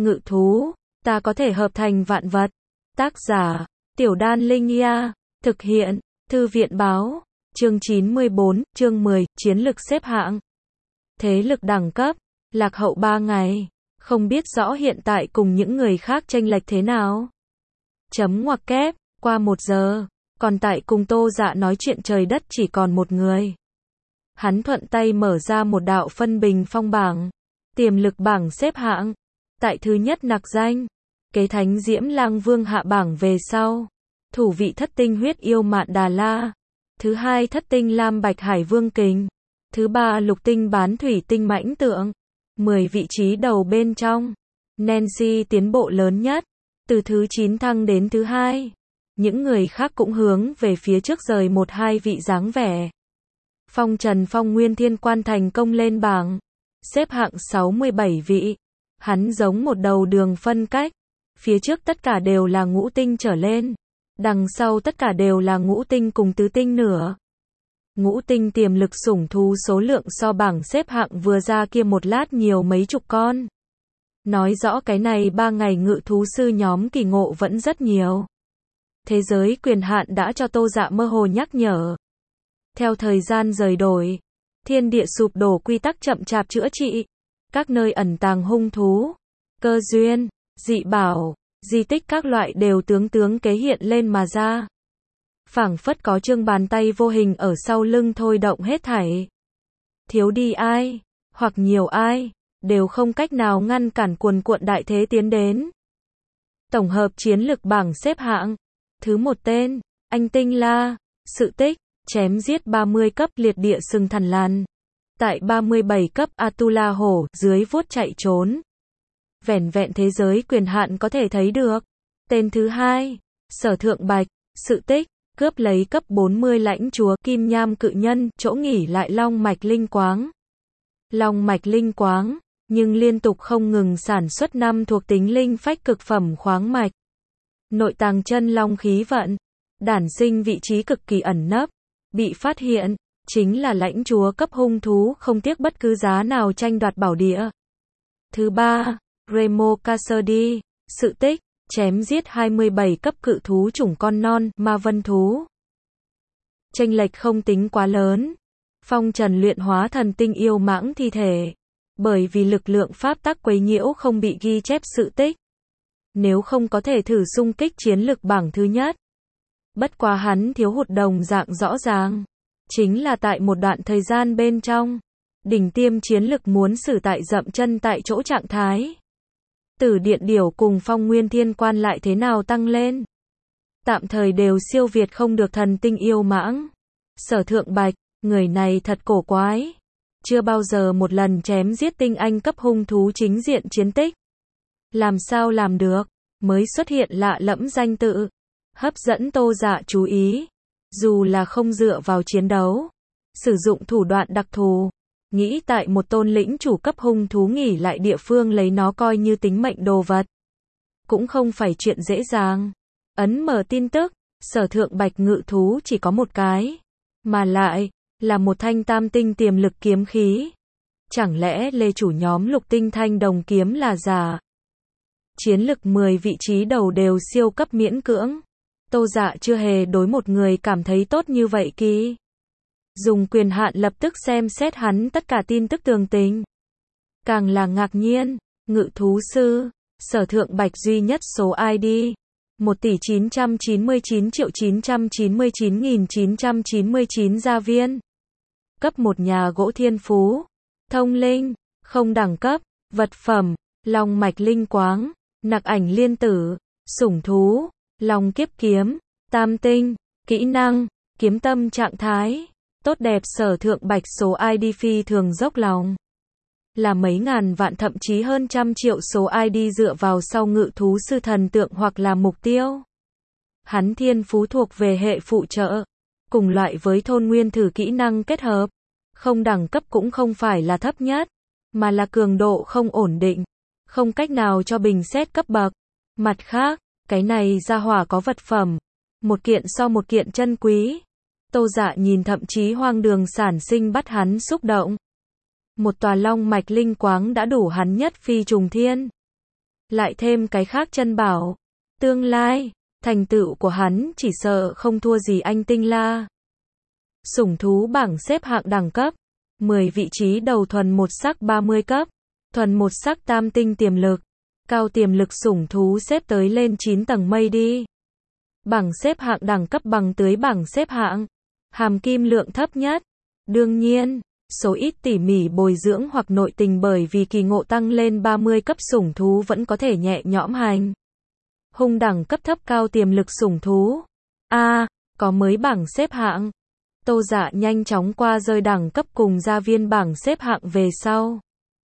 ngự thú, ta có thể hợp thành vạn vật. Tác giả, Tiểu Đan Linh Ia, thực hiện, Thư viện báo, chương 94, chương 10, chiến lực xếp hạng. Thế lực đẳng cấp, lạc hậu 3 ngày, không biết rõ hiện tại cùng những người khác chênh lệch thế nào. Chấm ngoặc kép, qua 1 giờ, còn tại cùng Tô Dạ nói chuyện trời đất chỉ còn một người. Hắn thuận tay mở ra một đạo phân bình phong bảng, tiềm lực bảng xếp hạng. Tại thứ nhất nặc danh, kế thánh Diễm Lang Vương hạ bảng về sau. Thủ vị thất tinh huyết yêu Mạn Đà La. Thứ hai thất tinh Lam Bạch Hải Vương Kình. Thứ ba lục tinh bán thủy tinh Mãnh Tượng. 10 vị trí đầu bên trong. Nancy tiến bộ lớn nhất. Từ thứ 9 thăng đến thứ 2. Những người khác cũng hướng về phía trước rời 1-2 vị dáng vẻ. Phong Trần Phong Nguyên Thiên Quan thành công lên bảng. Xếp hạng 67 vị. Hắn giống một đầu đường phân cách. Phía trước tất cả đều là ngũ tinh trở lên. Đằng sau tất cả đều là ngũ tinh cùng tứ tinh nữa. Ngũ tinh tiềm lực sủng thú số lượng so bảng xếp hạng vừa ra kia một lát nhiều mấy chục con. Nói rõ cái này 3 ngày ngự thú sư nhóm kỳ ngộ vẫn rất nhiều. Thế giới quyền hạn đã cho Tô Dạ mơ hồ nhắc nhở. Theo thời gian rời đổi, thiên địa sụp đổ quy tắc chậm chạp chữa trị. Các nơi ẩn tàng hung thú, cơ duyên, dị bảo, di tích các loại đều tướng kế hiện lên mà ra. Phảng phất có chương bàn tay vô hình ở sau lưng thôi động hết thảy. Thiếu đi ai, hoặc nhiều ai, đều không cách nào ngăn cản cuồn cuộn đại thế tiến đến. Tổng hợp chiến lực bảng xếp hạng. Thứ 1 tên, Anh Tinh La, sự tích, chém giết 30 cấp liệt địa sừng thần lan. Tại 37 cấp Atula hổ, dưới vuốt chạy trốn. Vẻn vẹn thế giới quyền hạn có thể thấy được. Tên thứ 2, Sở Thượng Bạch, sự tích, cướp lấy cấp 40 lãnh chúa Kim Nham cự nhân, chỗ nghỉ lại Long Mạch Linh Quáng. Long Mạch Linh Quáng, nhưng liên tục không ngừng sản xuất 5 thuộc tính linh phách cực phẩm khoáng mạch. Nội tàng chân long khí vận, đản sinh vị trí cực kỳ ẩn nấp, bị phát hiện, chính là lãnh chúa cấp hung thú không tiếc bất cứ giá nào tranh đoạt bảo địa. Thứ 3, Remo Cassidy, sự tích, chém giết 27 cấp cự thú chủng con non, ma vân thú. Chênh lệch không tính quá lớn. Phong Trần luyện hóa thần tinh yêu mãng thi thể. Bởi vì lực lượng pháp tắc quấy nhiễu không bị ghi chép sự tích. Nếu không có thể thử xung kích chiến lực bảng thứ nhất. Bất quá hắn thiếu hụt đồng dạng rõ ràng. Chính là tại một đoạn thời gian bên trong. Đỉnh tiêm chiến lực muốn xử tại dậm chân tại chỗ trạng thái. Tử Điện Điểu cùng Phong Nguyên Thiên Quan lại thế nào tăng lên. Tạm thời đều siêu việt không được thần tinh yêu mãng. Sở Thượng Bạch, người này thật cổ quái. Chưa bao giờ một lần chém giết tinh anh cấp hung thú chính diện chiến tích. Làm sao làm được, mới xuất hiện lạ lẫm danh tự. Hấp dẫn Tô Dạ chú ý. Dù là không dựa vào chiến đấu. Sử dụng thủ đoạn đặc thù. Nghĩ tại một tôn lĩnh chủ cấp hung thú nghỉ lại địa phương lấy nó coi như tính mệnh đồ vật. Cũng không phải chuyện dễ dàng. Ấn mở tin tức, Sở Thượng Bạch ngự thú chỉ có một cái. Mà lại, là một thanh tam tinh tiềm lực kiếm khí. Chẳng lẽ lê chủ nhóm lục tinh thanh đồng kiếm là giả? Chiến lực 10 vị trí đầu đều siêu cấp miễn cưỡng. Tô Dạ chưa hề đối một người cảm thấy tốt như vậy kỳ. Dùng quyền hạn lập tức xem xét hắn tất cả tin tức tường tình. Càng là ngạc nhiên, ngự thú sư, Sở Thượng Bạch duy nhất số ID. 1.999.999.999 gia viên. Cấp 1 nhà gỗ thiên phú. Thông linh, không đẳng cấp, vật phẩm, Long Mạch Linh Quáng, Nặc Ảnh Liên Tử, sủng thú, Long Kiếp Kiếm, tam tinh, kỹ năng, kiếm tâm trạng thái. Tốt đẹp. Sở Thượng Bạch số ID phi thường dốc lòng. Là mấy ngàn vạn thậm chí hơn trăm triệu số ID dựa vào sau ngự thú sư thần tượng hoặc là mục tiêu. Hắn thiên phú thuộc về hệ phụ trợ. Cùng loại với thôn nguyên thử kỹ năng kết hợp. Không đẳng cấp cũng không phải là thấp nhất. Mà là cường độ không ổn định. Không cách nào cho bình xét cấp bậc. Mặt khác, cái này ra hỏa có vật phẩm. Một kiện so một kiện chân quý. Tô Dạ nhìn thậm chí hoang đường sản sinh bắt hắn xúc động. Một tòa Long Mạch Linh Quáng đã đủ hắn nhất phi trùng thiên. lại thêm cái khác chân bảo. Tương lai, thành tựu của hắn chỉ sợ không thua gì anh Tinh La. Sủng thú bảng xếp hạng đẳng cấp. 10 vị trí đầu thuần một sắc 30 cấp. Thuần một sắc tam tinh tiềm lực. Cao tiềm lực sủng thú xếp tới lên 9 tầng mây đi. Bảng xếp hạng đẳng cấp bằng tưới bảng xếp hạng. Hàm kim lượng thấp nhất. Đương nhiên, số ít tỉ mỉ bồi dưỡng hoặc nội tình bởi vì kỳ ngộ tăng lên 30 cấp sủng thú vẫn có thể nhẹ nhõm hành. Hung đẳng cấp thấp cao tiềm lực sủng thú. Có mới bảng xếp hạng. Tô Dạ nhanh chóng qua rơi đẳng cấp cùng gia viên bảng xếp hạng về sau.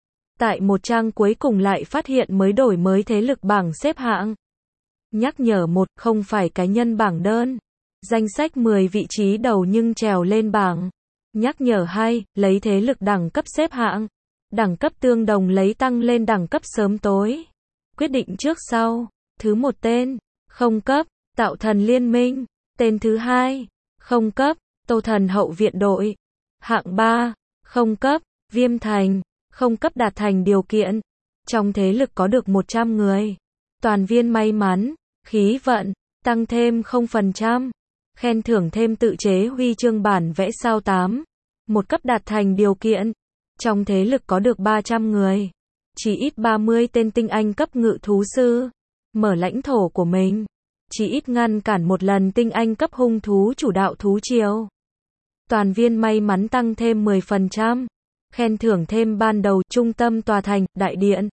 Tại một trang cuối cùng lại phát hiện mới đổi mới thế lực bảng xếp hạng. Nhắc nhở một, không phải cá nhân bảng đơn. Danh sách 10 vị trí đầu nhưng trèo lên bảng. Nhắc nhở 2, lấy thế lực đẳng cấp xếp hạng. Đẳng cấp tương đồng lấy tăng lên đẳng cấp sớm tối. Quyết định trước sau. Thứ 1 tên, không cấp, Tạo Thần Liên Minh. Tên thứ 2, không cấp, Tô Thần Hậu Viện Đội. Hạng 3, không cấp, Viêm Thành. Không cấp đạt thành điều kiện. Trong thế lực có được 100 người. Toàn viên may mắn, khí vận, tăng thêm 0%. Khen thưởng thêm tự chế huy chương bản vẽ sao 8. Một cấp đạt thành điều kiện. Trong thế lực có được 300 người. Chỉ ít 30 tên tinh anh cấp ngự thú sư. Mở lãnh thổ của mình. Chỉ ít ngăn cản một lần tinh anh cấp hung thú chủ đạo thú triều. Toàn viên may mắn tăng thêm 10%. Khen thưởng thêm ban đầu trung tâm tòa thành, đại điện.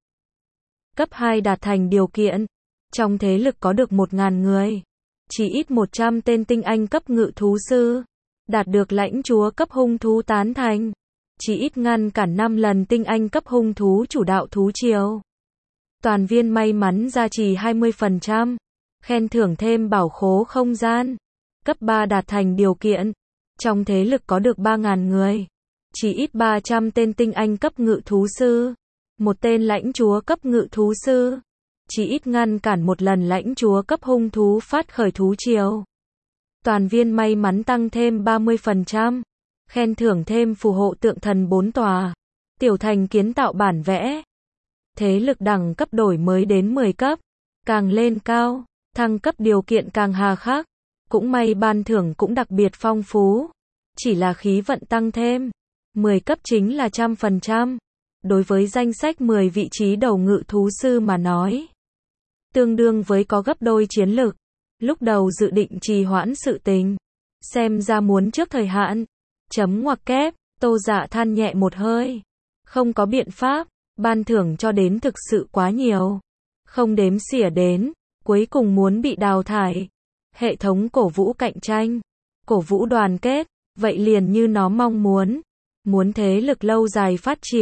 Cấp 2 đạt thành điều kiện. Trong thế lực có được 1.000 người. Chỉ ít 100 tên tinh anh cấp ngự thú sư. Đạt được lãnh chúa cấp hung thú tán thành. Chỉ ít ngăn cản 5 lần tinh anh cấp hung thú chủ đạo thú triều. Toàn viên may mắn gia trì 20%. Khen thưởng thêm bảo khố không gian. Cấp 3 đạt thành điều kiện. Trong thế lực có được 3.000 người. Chỉ ít 300 tên tinh anh cấp ngự thú sư. Một tên lãnh chúa cấp ngự thú sư. Chỉ ít ngăn cản một lần lãnh chúa cấp hung thú phát khởi thú triều. Toàn viên may mắn tăng thêm 30%. Khen thưởng thêm phù hộ tượng thần 4 tòa. Tiểu thành kiến tạo bản vẽ. Thế lực đẳng cấp đổi mới đến 10 cấp. Càng lên cao, thăng cấp điều kiện càng hà khắc. Cũng may ban thưởng cũng đặc biệt phong phú. Chỉ là khí vận tăng thêm. 10 cấp chính là 100%. Đối với danh sách 10 vị trí đầu ngự thú sư mà nói. Tương đương với có gấp đôi chiến lực. Lúc đầu dự định trì hoãn sự tình. Xem ra muốn trước thời hạn. Chấm ngoặc kép, Tô Dạ than nhẹ một hơi. Không có biện pháp, ban thưởng cho đến thực sự quá nhiều. Không đếm xỉa đến, cuối cùng muốn bị đào thải. Hệ thống cổ vũ cạnh tranh, cổ vũ đoàn kết, vậy liền như nó mong muốn. Muốn thế lực lâu dài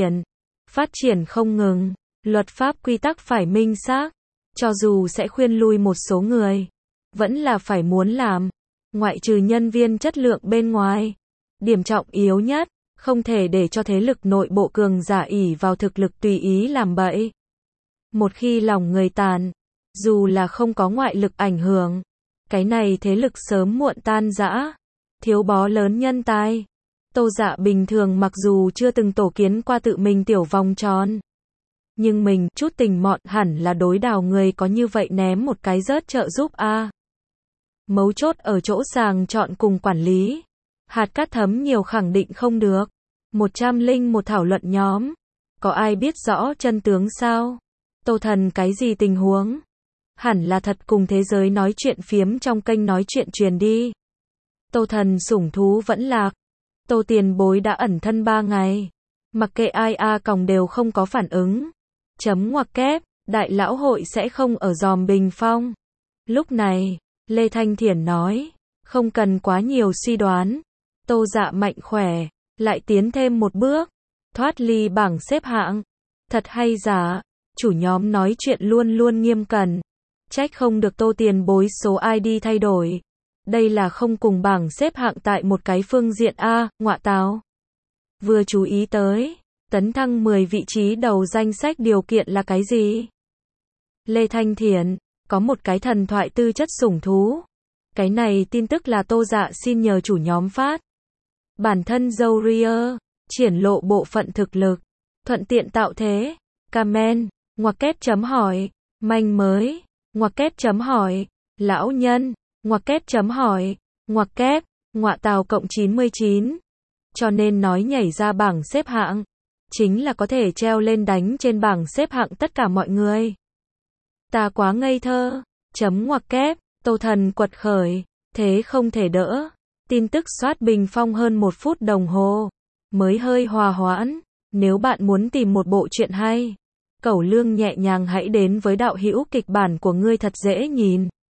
phát triển không ngừng, luật pháp quy tắc phải minh xác. Cho dù sẽ khuyên lui một số người, vẫn là phải muốn làm. Ngoại trừ nhân viên chất lượng bên ngoài. Điểm trọng yếu nhất, không thể để cho thế lực nội bộ cường giả ỷ vào thực lực tùy ý làm bậy. Một khi lòng người tàn, dù là không có ngoại lực ảnh hưởng, cái này thế lực sớm muộn tan rã. Thiếu bó lớn nhân tài. Tô Dạ bình thường mặc dù chưa từng tổ kiến qua tự mình tiểu vòng tròn. Nhưng mình, chút tình mọn hẳn là đối đào người có như vậy ném một cái rớt trợ giúp a. Mấu chốt ở chỗ sàng chọn cùng quản lý. Hạt cát thấm nhiều khẳng định không được. 101 thảo luận nhóm. Có ai biết rõ chân tướng sao? Tô Thần cái gì tình huống? Hẳn là thật cùng thế giới nói chuyện phiếm trong kênh nói chuyện truyền đi. Tô Thần sủng thú vẫn lạc. Tô Tiền Bối đã ẩn thân 3 ngày. Mặc kệ ai còng đều không có phản ứng. Chấm ngoặc kép, đại lão hội sẽ không ở Giòm Bình Phong. Lúc này, Lê Thanh Thiển nói, không cần quá nhiều suy đoán. Tô Dạ mạnh khỏe, lại tiến thêm một bước, thoát ly bảng xếp hạng. Thật hay giả, chủ nhóm nói chuyện luôn luôn nghiêm cẩn. Trách không được Tô Tiền Bối số ID thay đổi. Đây là không cùng bảng xếp hạng tại một cái phương diện a, ngọa táo. Vừa chú ý tới, tấn thăng 10 vị trí đầu danh sách điều kiện là cái gì? Lê Thanh Thiển, có một cái thần thoại tư chất sủng thú. Cái này tin tức là Tô Dạ xin nhờ chủ nhóm phát. Bản thân Zourier, triển lộ bộ phận thực lực, thuận tiện tạo thế. Comment, ngoặc kép chấm hỏi, Manh mới. Ngoặc kép chấm hỏi. Lão nhân. Ngoặc kép chấm hỏi. Ngoặc kép. Ngoạ tào cộng 99. Cho nên nói nhảy ra bảng xếp hạng. Chính là có thể treo lên đánh trên bảng xếp hạng tất cả mọi người. Ta quá ngây thơ. Chấm ngoặc kép. Tô Thần quật khởi. Thế không thể đỡ. Tin tức soát bình phong hơn 1 phút đồng hồ. Mới hơi hòa hoãn. Nếu bạn muốn tìm một bộ truyện hay, cẩu lương nhẹ nhàng hãy đến với đạo hữu kịch bản của ngươi thật dễ nhìn.